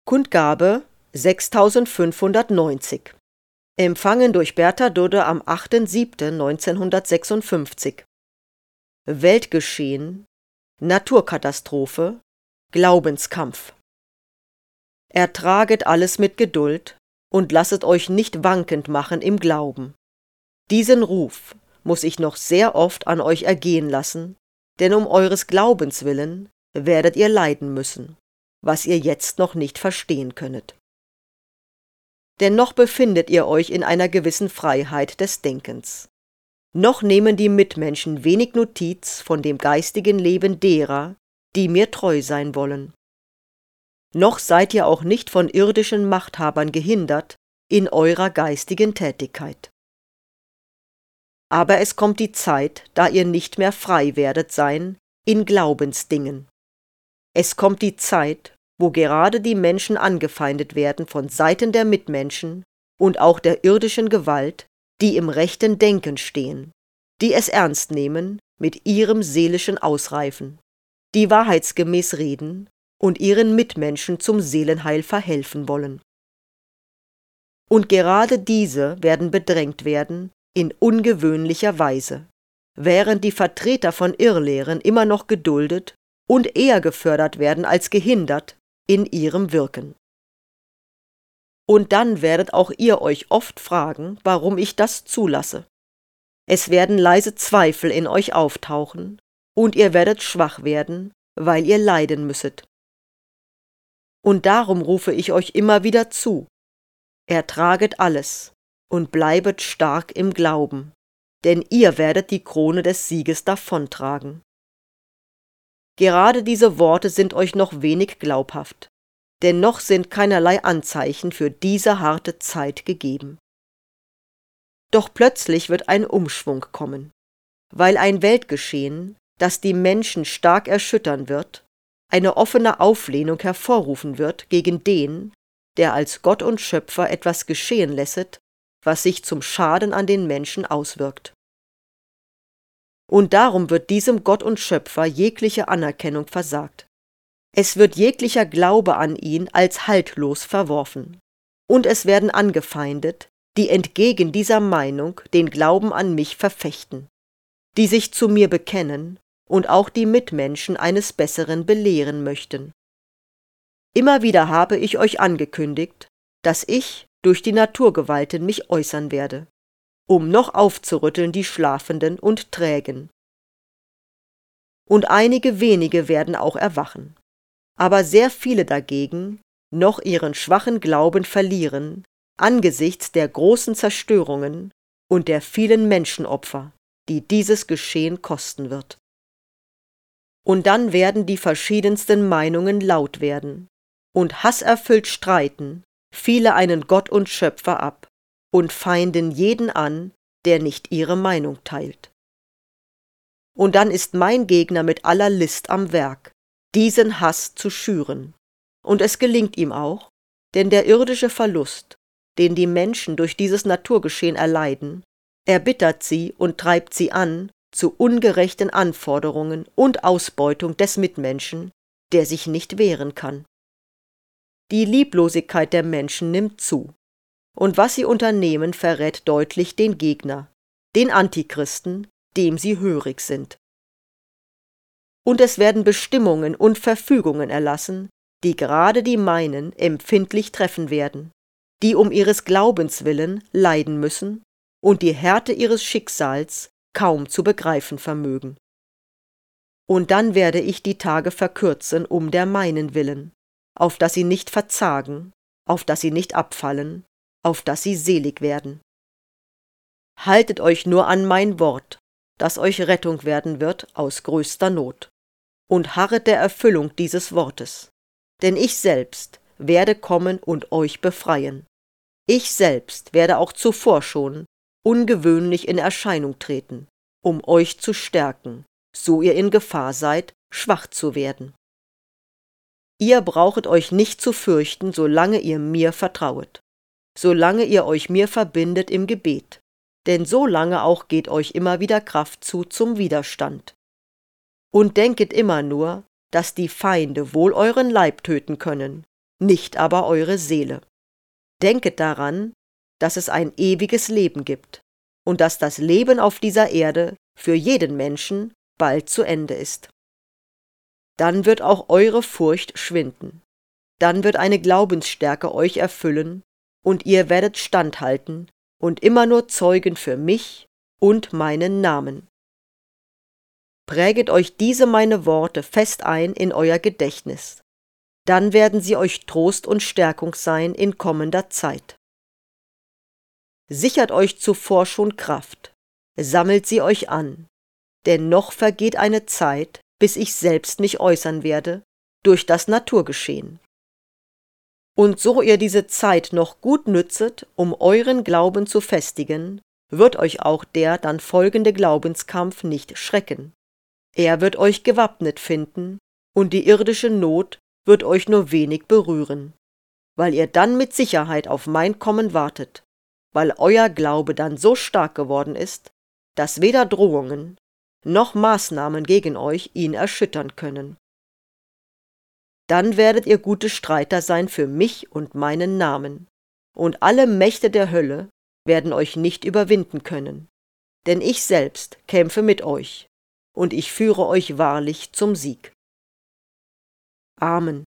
Kundgabe 6590. Empfangen durch Bertha Dudde am 8.7.1956. Weltgeschehen, Naturkatastrophe, Glaubenskampf. Ertraget alles mit Geduld und lasset euch nicht wankend machen im Glauben. Diesen Ruf muss ich noch sehr oft an euch ergehen lassen, denn um eures Glaubens willen werdet ihr leiden müssen, was ihr jetzt noch nicht verstehen könnet. Denn noch befindet ihr euch in einer gewissen Freiheit des Denkens. Noch nehmen die Mitmenschen wenig Notiz von dem geistigen Leben derer, die mir treu sein wollen. Noch seid ihr auch nicht von irdischen Machthabern gehindert in eurer geistigen Tätigkeit. Aber es kommt die Zeit, da ihr nicht mehr frei werdet sein in Glaubensdingen. Es kommt die Zeit, wo gerade die Menschen angefeindet werden von Seiten der Mitmenschen und auch der irdischen Gewalt, die im rechten Denken stehen, die es ernst nehmen mit ihrem seelischen Ausreifen, die wahrheitsgemäß reden und ihren Mitmenschen zum Seelenheil verhelfen wollen. Und gerade diese werden bedrängt werden in ungewöhnlicher Weise, während die Vertreter von Irrlehren immer noch geduldet und eher gefördert werden als gehindert in ihrem Wirken. Und dann werdet auch ihr euch oft fragen, warum ich das zulasse. Es werden leise Zweifel in euch auftauchen, und ihr werdet schwach werden, weil ihr leiden müsset. Und darum rufe ich euch immer wieder zu: Ertraget alles und bleibet stark im Glauben, denn ihr werdet die Krone des Sieges davontragen. Gerade diese Worte sind euch noch wenig glaubhaft, denn noch sind keinerlei Anzeichen für diese harte Zeit gegeben. Doch plötzlich wird ein Umschwung kommen, weil ein Weltgeschehen, das die Menschen stark erschüttern wird, eine offene Auflehnung hervorrufen wird gegen den, der als Gott und Schöpfer etwas geschehen lässet, was sich zum Schaden an den Menschen auswirkt. Und darum wird diesem Gott und Schöpfer jegliche Anerkennung versagt. Es wird jeglicher Glaube an ihn als haltlos verworfen. Und es werden angefeindet, die entgegen dieser Meinung den Glauben an mich verfechten, die sich zu mir bekennen und auch die Mitmenschen eines Besseren belehren möchten. Immer wieder habe ich euch angekündigt, dass ich durch die Naturgewalten mich äußern werde, um noch aufzurütteln die Schlafenden und Trägen. Und einige wenige werden auch erwachen, aber sehr viele dagegen noch ihren schwachen Glauben verlieren angesichts der großen Zerstörungen und der vielen Menschenopfer, die dieses Geschehen kosten wird. Und dann werden die verschiedensten Meinungen laut werden und hasserfüllt streiten viele einen Gott und Schöpfer ab und feinden jeden an, der nicht ihre Meinung teilt. Und dann ist mein Gegner mit aller List am Werk, diesen Hass zu schüren. Und es gelingt ihm auch, denn der irdische Verlust, den die Menschen durch dieses Naturgeschehen erleiden, erbittert sie und treibt sie an zu ungerechten Anforderungen und Ausbeutung des Mitmenschen, der sich nicht wehren kann. Die Lieblosigkeit der Menschen nimmt zu, und was sie unternehmen, verrät deutlich den Gegner, den Antichristen, dem sie hörig sind. Und es werden Bestimmungen und Verfügungen erlassen, die gerade die meinen empfindlich treffen werden, die um ihres Glaubens willen leiden müssen und die Härte ihres Schicksals kaum zu begreifen vermögen. Und dann werde ich die Tage verkürzen um der meinen willen, auf dass sie nicht verzagen, auf dass sie nicht abfallen, auf dass sie selig werden. Haltet euch nur an mein Wort, das euch Rettung werden wird aus größter Not, und harret der Erfüllung dieses Wortes, denn ich selbst werde kommen und euch befreien. Ich selbst werde auch zuvor schon ungewöhnlich in Erscheinung treten, um euch zu stärken, so ihr in Gefahr seid, schwach zu werden. Ihr brauchet euch nicht zu fürchten, solange ihr mir vertrauet, solange ihr euch mir verbindet im Gebet, denn so lange auch geht euch immer wieder Kraft zu zum Widerstand. Und denket immer nur, dass die Feinde wohl euren Leib töten können, nicht aber eure Seele. Denket daran, dass es ein ewiges Leben gibt und dass das Leben auf dieser Erde für jeden Menschen bald zu Ende ist. Dann wird auch eure Furcht schwinden. Dann wird eine Glaubensstärke euch erfüllen und ihr werdet standhalten und immer nur Zeugen für mich und meinen Namen. Präget euch diese meine Worte fest ein in euer Gedächtnis. Dann werden sie euch Trost und Stärkung sein in kommender Zeit. Sichert euch zuvor schon Kraft, sammelt sie euch an, denn noch vergeht eine Zeit, bis ich selbst mich äußern werde, durch das Naturgeschehen. Und so ihr diese Zeit noch gut nützet, um euren Glauben zu festigen, wird euch auch der dann folgende Glaubenskampf nicht schrecken. Er wird euch gewappnet finden, und die irdische Not wird euch nur wenig berühren, weil ihr dann mit Sicherheit auf mein Kommen wartet, weil euer Glaube dann so stark geworden ist, dass weder Drohungen noch Maßnahmen gegen euch ihn erschüttern können. Dann werdet ihr gute Streiter sein für mich und meinen Namen, und alle Mächte der Hölle werden euch nicht überwinden können, denn ich selbst kämpfe mit euch, und ich führe euch wahrlich zum Sieg. Amen.